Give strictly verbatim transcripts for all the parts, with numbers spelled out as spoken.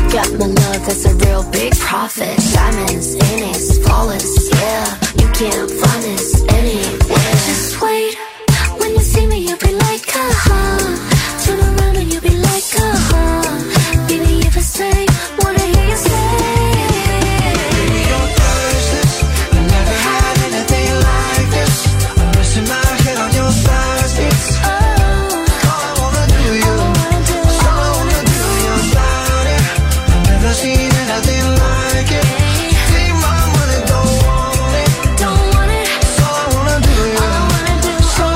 Got my love, that's a real big profit. Diamonds in it, flawless, yeah. You can't find this anywhere. Just wait, when you see me, you'll be like, uh-huh. Turn around and you'll be like, uh-huh. Baby, if I say, wanna hear you say. Baby, you're priceless. I never had anything like this. I'm resting my head on your thighs. It's Oh, all I wanna do, you. all I wanna do. It's all I wanna do, your body. I've never seen anything like it. Take my money, don't want it. Don't want it. It's all I wanna do, you. All I wanna do. It's all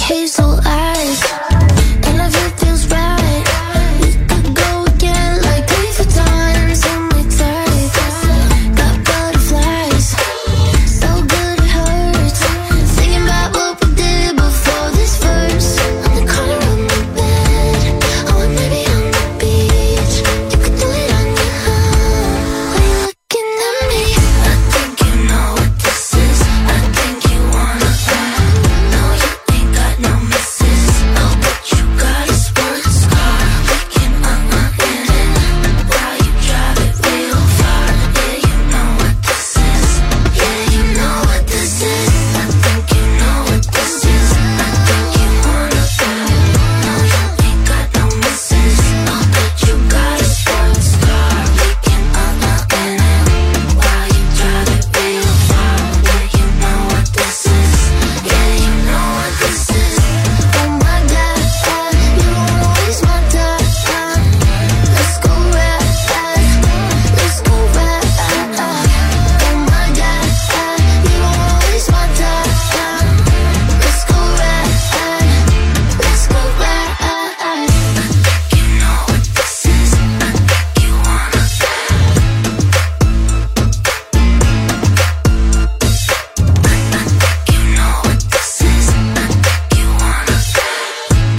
hazel eyes. And if it feels right, we could go again like three for times in my type. Got butterflies, so good it hurts. Thinking about what we did before this verse. On the corner of my bed, or maybe on the beach. You could do it on your own. When you're looking at me, I think you know what this is. I think you wanna ride. No, you ain't got no misses. Oh, but you got a sports car. We can uh-uh in it while you drive it real far. Yeah, you know what this is. Yeah, you know what this is. I think you know what this is. I think you wanna ride. No, you ain't got no misses. Oh, but you got a sports car. We can uh-uh in it while you drive it real far. Yeah, you know what this is. Yeah, you know what this is. Oh my God, you don't wanna waste my time. Let's go ride, let's go ride. Oh my God, you don't wanna waste my time. Let's go ride, let's go ride. I think you know what this is. I think you wanna You know what this is. I think you wanna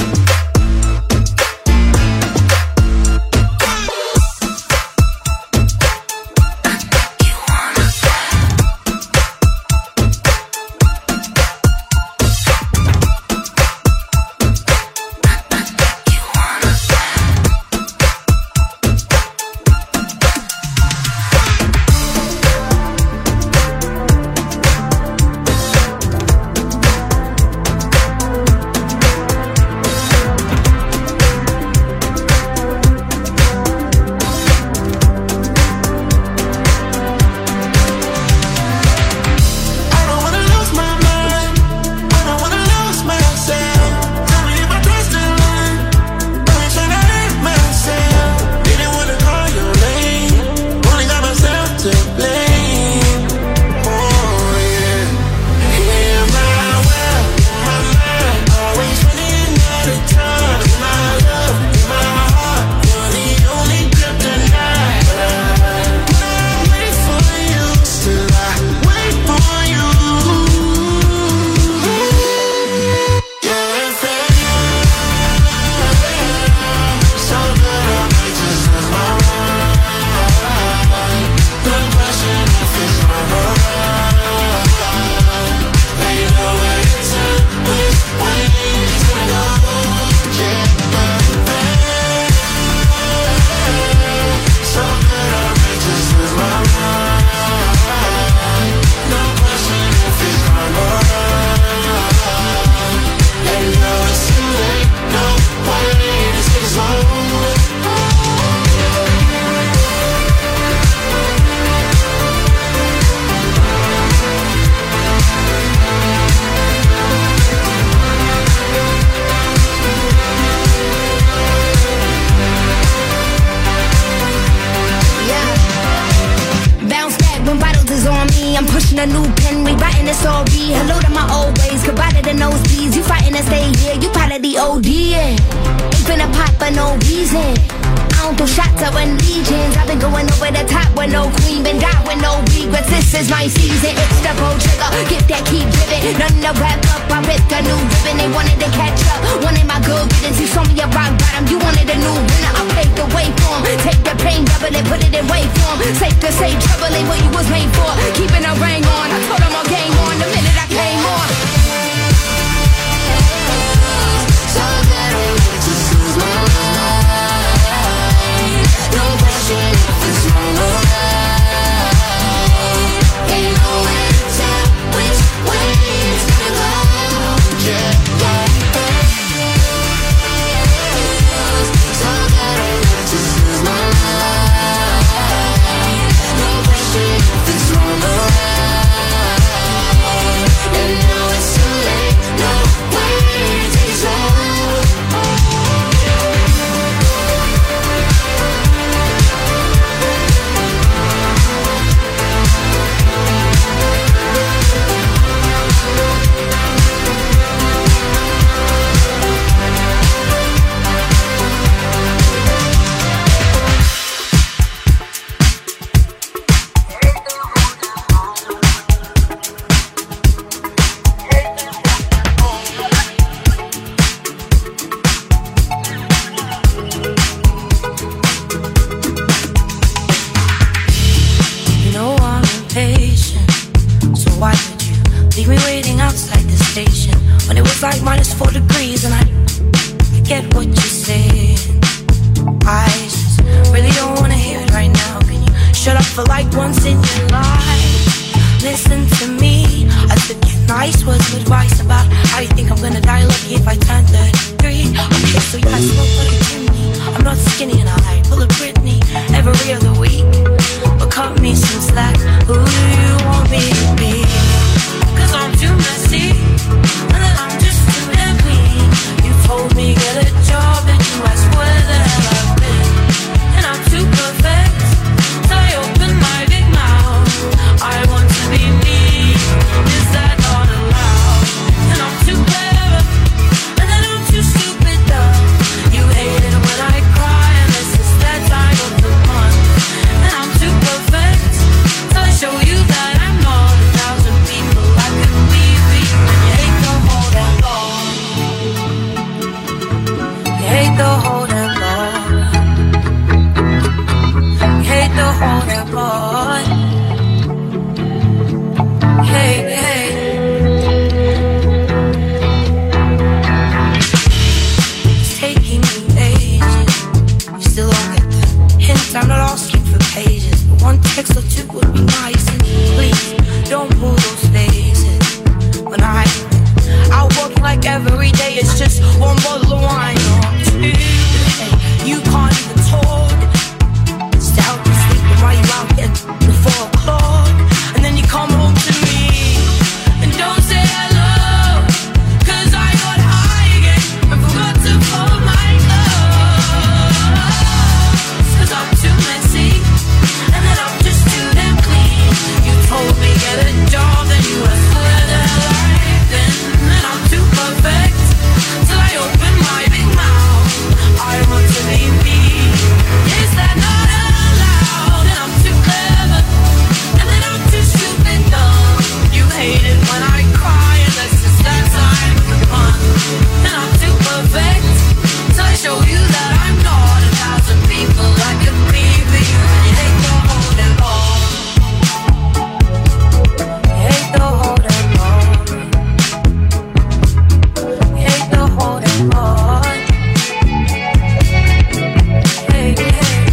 I don't wanna lose my mind. I don't wanna lose myself. Tell me if I trust in line. Only trying to hurt myself. Didn't wanna call your name. Only got myself to blame. Oh yeah. Yeah, my well, my mind. Always running out of time. My love, my heart. You're the only kryptonite. But I wait for you. Still I wait for you. You're a failure. So good I might just lose my mind. No question if it's my mind. They know where it's at, which way it's gonna go. Yeah, but so good I might just lose my mind. No question if it's my mind. They know it's too late. No way to take it slow. Yeah. Bounce back when bottles is on me. I'm pushing a new pen, rewriting the story. Hello to my old ways, goodbye to the nosebleeds. You fighting to stay here, you part of the O D, yeah. Ain't finna pop for no reason. I don't throw shots, I run legions. I've been going over the top with no queen, been down with no regrets. This is my season, it's the gold trigger. Gift that keep giving, nothing to wrap up. I ripped a new ribbon, they wanted to catch up. Wanted my good riddance, you saw me a rock bottom. You wanted a new winner, I paved the way for 'em. Take the pain, double it, put it in wait form. Safe to say, trouble ain't what you was made for. Keeping a ring on, I told 'em all game on the minute I came on. So that I might just lose my mind. No question if it's my mind. They know where it's at, which way it's gonna go. Yeah, yeah. So that I might just lose my mind. No question like minus four degrees, and I get what you're saying. I just really don't wanna hear it right now. Can you shut up for like once in your life? Listen to me. I took your nice words of advice about how you think I'm gonna die lucky if I turn thirty-three. Okay, so yeah, I smoke like a chimney. I'm not skinny and I pull a Britney every other week. But cut me some slack. Who do you want me to be? Cause I'm too messy, and then I'm just too damn clean. You told me get a job and you asked where the hell I've been. And I'm too perfect, so I open my big mouth. I want to be me, is that not allowed? And I'm too clever, and then I'm too stupid though. You hate it when I cry, and this is that time of the month. And I'm too perfect, so I show you that I'm not a thousand people I could be for you. And you hate the whole damn lot. You hate the whole damn lot. You hate the whole damn lot. Hey, hey. It's taking me ages. You still don't get the hint. I'm not asking for pages, but one text or two would be nice. And please don't pull those faces. When I out working like every day, it's just one bottle of wine or two. Hey, you can't even talk. Stay out and sleeping while you out getting the four o'clock, and then you come home to me and don't say hello. Cause I got high again and forgot to fold my clothes. Cause I'm too messy, and then I'm just too damn clean. You told me get a job, then you asked where the hell I've been. And I'm too perfect, till I open my big mouth. I want to be me, is that not allowed? And I'm too clever, and then I'm too stupid dumb. You hate it when I cry, and that's just that time of the month. And I'm too perfect, till I show you that I'm not a thousand people I could be for you. And you hate the whole damn lot. You hate the whole damn lot. You hate the whole damn lot. Hey, hey.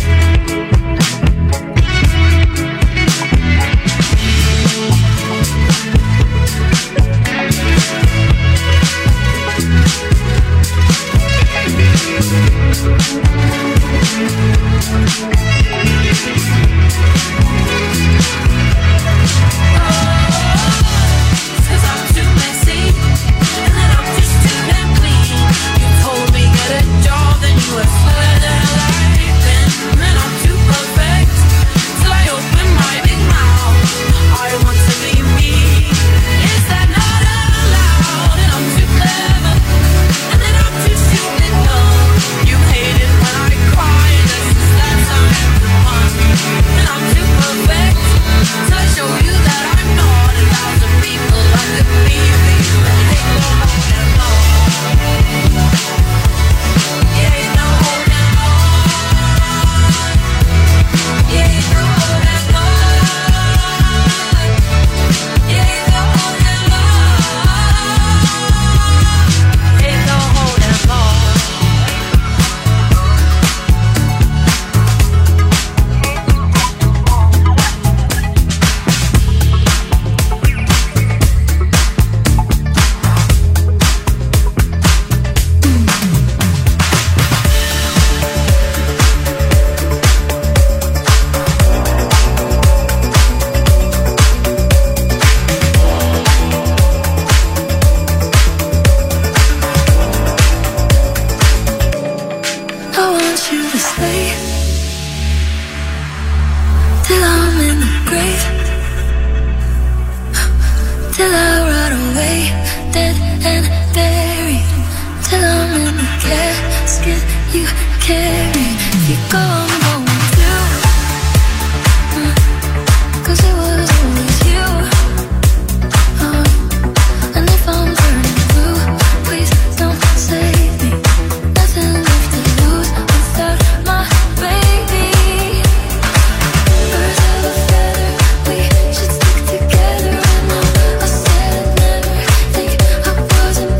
Cause I'm too messy, and then I'm just too damn clean. You told me get a job, then you asked where the hell I've been. And I'm too perfect, till I open my big mouth. I want to be me, is that not allowed? And I'm too clever, and then I'm too stupid dumb. You hate it when I cry, and this is that time of the month. And I'm too perfect, till I show you that I'm not a thousand people I could be for you. And you hate the whole damn lot. You hate the whole damn lot. You hate the whole damn lot. You hate the whole damn lot. You hate the whole damn lot. I want you to stay till I'm in the grave, till I rot away, dead and buried, till I'm in the casket you carry. If you go, I'm going through, uh, cause it was always you. uh, And if I'm burning blue, please don't save me. Nothing left to lose without my baby. Birds of a feather, we should stick together. And I said I'd never think I wasn't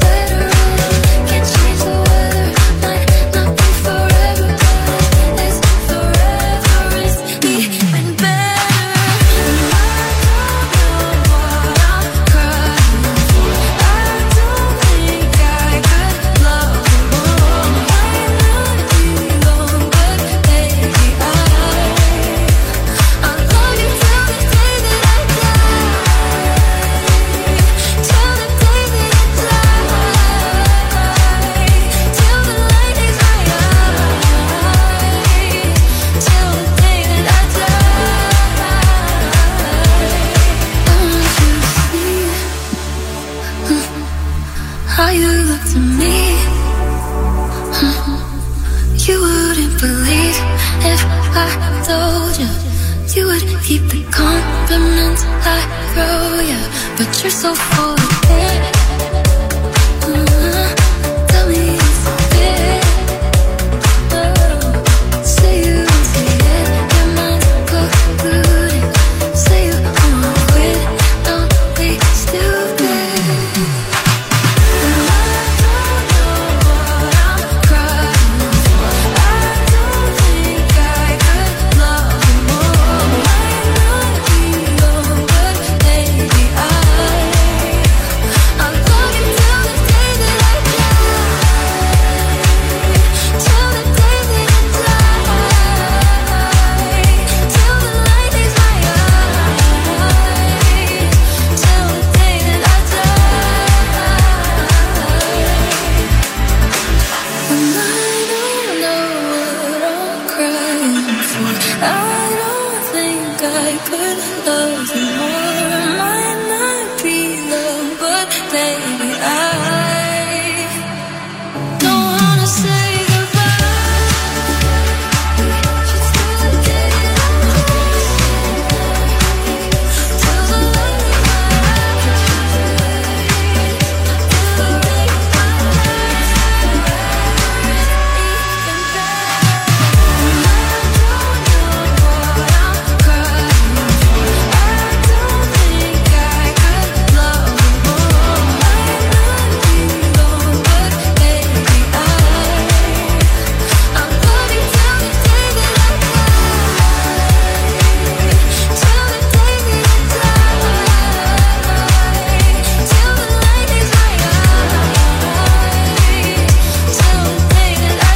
if I told you you would keep the compliments I throw you, but you're so full of it. Uh, tell me it's it. Oh, say you see it, your mind's polluted. Say you wanna quit, don't be stupid. And I don't know what I'm crying for. I don't think I could love you more. Might not be young, but maybe I I'll love you till the day that I die. Till the day that I die. Till the light leaves my eyes. Till the day that I die. And I don't know what I'm crying for. I don't think I could love you more. Might not be love, but baby I don't wanna say goodbye. Just till the day that I die. Till the light in my eyes. Till the day my life even better. And I don't know what I'm crying for. I don't think I could love you more. Might not be long, but baby I I'll love you till the day that I die. Till the day that I die. Till the light leaves my eyes. Till the day that I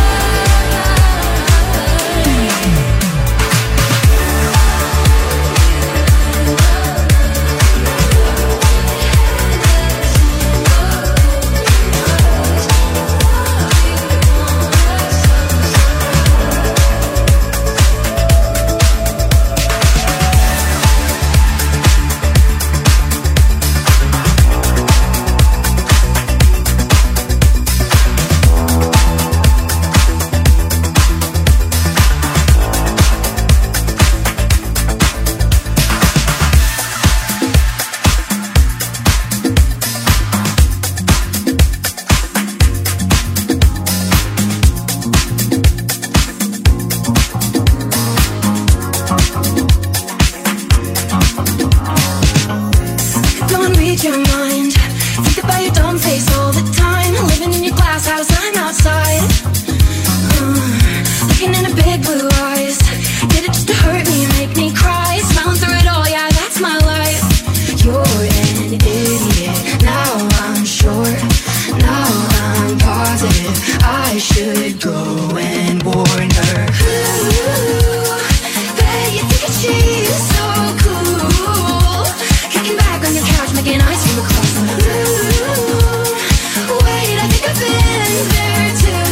Go and read your mind. Think about your dumb face all the time. Living in your glass house, I'm outside. Uh, looking in her big blue eyes. Did it just to hurt me, make me cry. Smiling through it all, yeah, that's my life. You're an idiot, now I'm sure. Now I'm positive I should go and warn her. Ooh, bet you think that she's so cool. Kicking back on your couch, making ice cream across the room. Wait, I think I've been there too.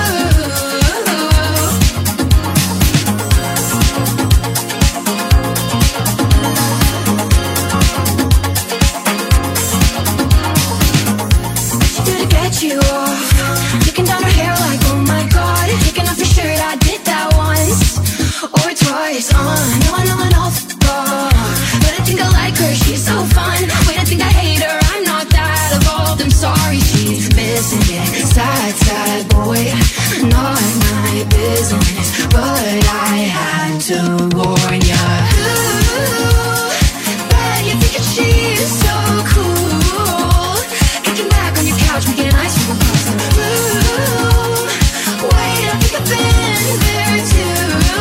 She did to get you off. Looking down her hair like, oh my god. Taking off your shirt, I did that once or twice. Uh, no, I know I know but I think I like her, she's so fun. Wait, I think I hate her, I'm not that evolved. I'm sorry, she's missing it. Sad, sad boy, not my business, but I had to warn ya. Ooh, bet you think that she's so cool. Kicking back on your couch, making ice cream across the room. Wait, I think I've been there too.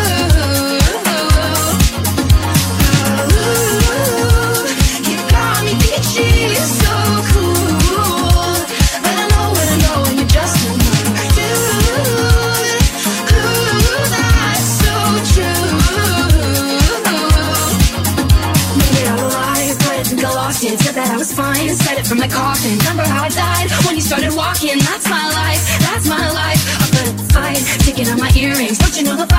You got me thinking she's so cool, but I know what I know and you're just another dude. Ooh, that's so true. Maybe I'm alive, but I think I lost it. Said that I was fine, said it from the coffin. Remember how I died when you started walking? That's my life, that's my life. I put up a fight, taking out my earrings. Don't you know the